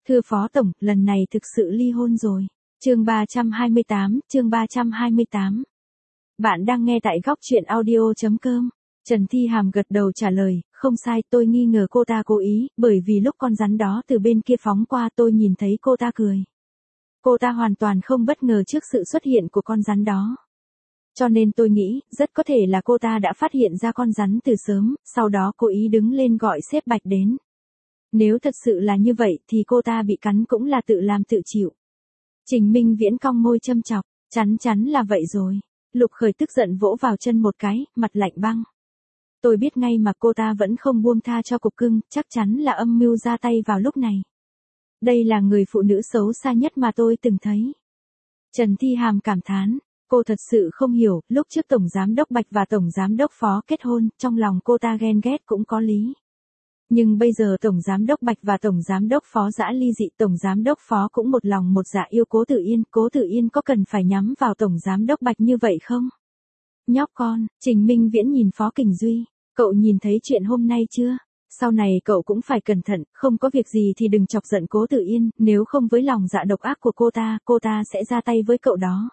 Thưa Phó Tổng, lần này thực sự ly hôn rồi. Chương 328. Bạn đang nghe tại góc truyện audio.com. Trần Thi Hàm gật đầu trả lời, không sai, tôi nghi ngờ cô ta cố ý, bởi vì lúc con rắn đó từ bên kia phóng qua tôi nhìn thấy cô ta cười. Cô ta hoàn toàn không bất ngờ trước sự xuất hiện của con rắn đó. Cho nên tôi nghĩ, rất có thể là cô ta đã phát hiện ra con rắn từ sớm, sau đó cố ý đứng lên gọi sếp Bạch đến. Nếu thật sự là như vậy thì cô ta bị cắn cũng là tự làm tự chịu. Trình Minh Viễn cong môi châm chọc, chắn là vậy rồi. Lục Khởi tức giận vỗ vào chân một cái, mặt lạnh băng. Tôi biết ngay mà cô ta vẫn không buông tha cho cục cưng, chắc chắn là âm mưu ra tay vào lúc này. Đây là người phụ nữ xấu xa nhất mà tôi từng thấy. Trần Thi Hàm cảm thán, cô thật sự không hiểu, lúc trước Tổng Giám đốc Bạch và Tổng Giám đốc Phó kết hôn, trong lòng cô ta ghen ghét cũng có lý. Nhưng bây giờ Tổng Giám đốc Bạch và Tổng Giám đốc Phó giã ly dị, Tổng Giám đốc Phó cũng một lòng một dạ yêu Cố Tử Yên có cần phải nhắm vào Tổng Giám đốc Bạch như vậy không? Nhóc con, Trình Minh Viễn nhìn Phó Kình Duy, cậu nhìn thấy chuyện hôm nay chưa? Sau này cậu cũng phải cẩn thận, không có việc gì thì đừng chọc giận Cố Tử Yên, nếu không với lòng dạ độc ác của cô ta sẽ ra tay với cậu đó.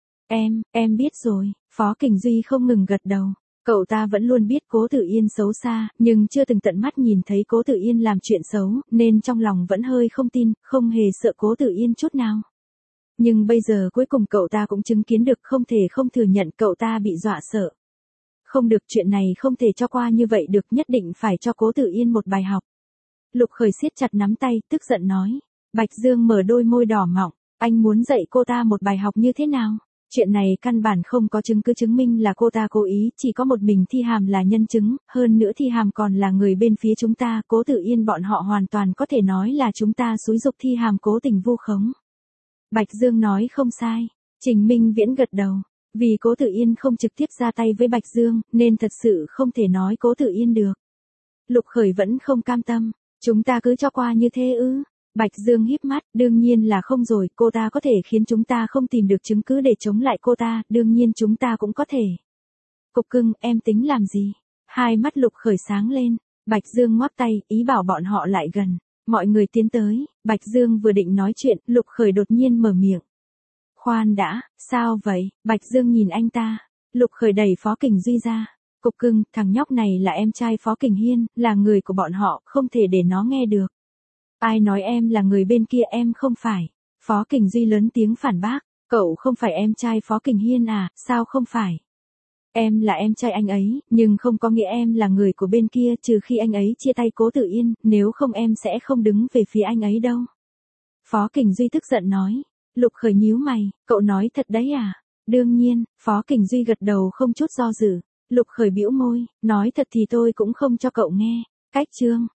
Em biết rồi, Phó Kình Duy không ngừng gật đầu. Cậu ta vẫn luôn biết Cố Tử Yên xấu xa, nhưng chưa từng tận mắt nhìn thấy Cố Tử Yên làm chuyện xấu, nên trong lòng vẫn hơi không tin, không hề sợ Cố Tử Yên chút nào. Nhưng bây giờ cuối cùng cậu ta cũng chứng kiến được, không thể không thừa nhận cậu ta bị dọa sợ. Không được, chuyện này không thể cho qua như vậy được, nhất định phải cho Cố Tử Yên một bài học. Lục Khởi siết chặt nắm tay, tức giận nói. Bạch Dương mở đôi môi đỏ mọng, anh muốn dạy cô ta một bài học như thế nào? Chuyện này căn bản không có chứng cứ chứng minh là cô ta cố ý, chỉ có một mình Thi Hàm là nhân chứng, hơn nữa Thi Hàm còn là người bên phía chúng ta, Cố Tử Yên bọn họ hoàn toàn có thể nói là chúng ta xúi giục Thi Hàm cố tình vu khống. Bạch Dương nói không sai, Trình Minh Viễn gật đầu, vì Cố Tử Yên không trực tiếp ra tay với Bạch Dương, nên thật sự không thể nói Cố Tử Yên được. Lục Khởi vẫn không cam tâm, chúng ta cứ cho qua như thế ư? Bạch Dương híp mắt, đương nhiên là không rồi, cô ta có thể khiến chúng ta không tìm được chứng cứ để chống lại cô ta, đương nhiên chúng ta cũng có thể. Cục cưng, em tính làm gì? Hai mắt Lục Khởi sáng lên, Bạch Dương ngoắc tay, ý bảo bọn họ lại gần. Mọi người tiến tới, Bạch Dương vừa định nói chuyện, Lục Khởi đột nhiên mở miệng. Khoan đã, sao vậy? Bạch Dương nhìn anh ta. Lục Khởi đẩy Phó Kình Duy ra. Cục cưng, thằng nhóc này là em trai Phó Kình Hiên, là người của bọn họ, không thể để nó nghe được. Ai nói em là người bên kia, em không phải. Phó Kình Duy lớn tiếng phản bác, cậu không phải em trai Phó Kình Hiên à, sao không phải? Em là em trai anh ấy, nhưng không có nghĩa em là người của bên kia, trừ khi anh ấy chia tay Cố Tử Yên, nếu không em sẽ không đứng về phía anh ấy đâu. Phó Kình Duy tức giận nói. Lục Khởi nhíu mày, cậu nói thật đấy à? Đương nhiên, Phó Kình Duy gật đầu không chút do dự. Lục Khởi bĩu môi, nói thật thì tôi cũng không cho cậu nghe. Cách chương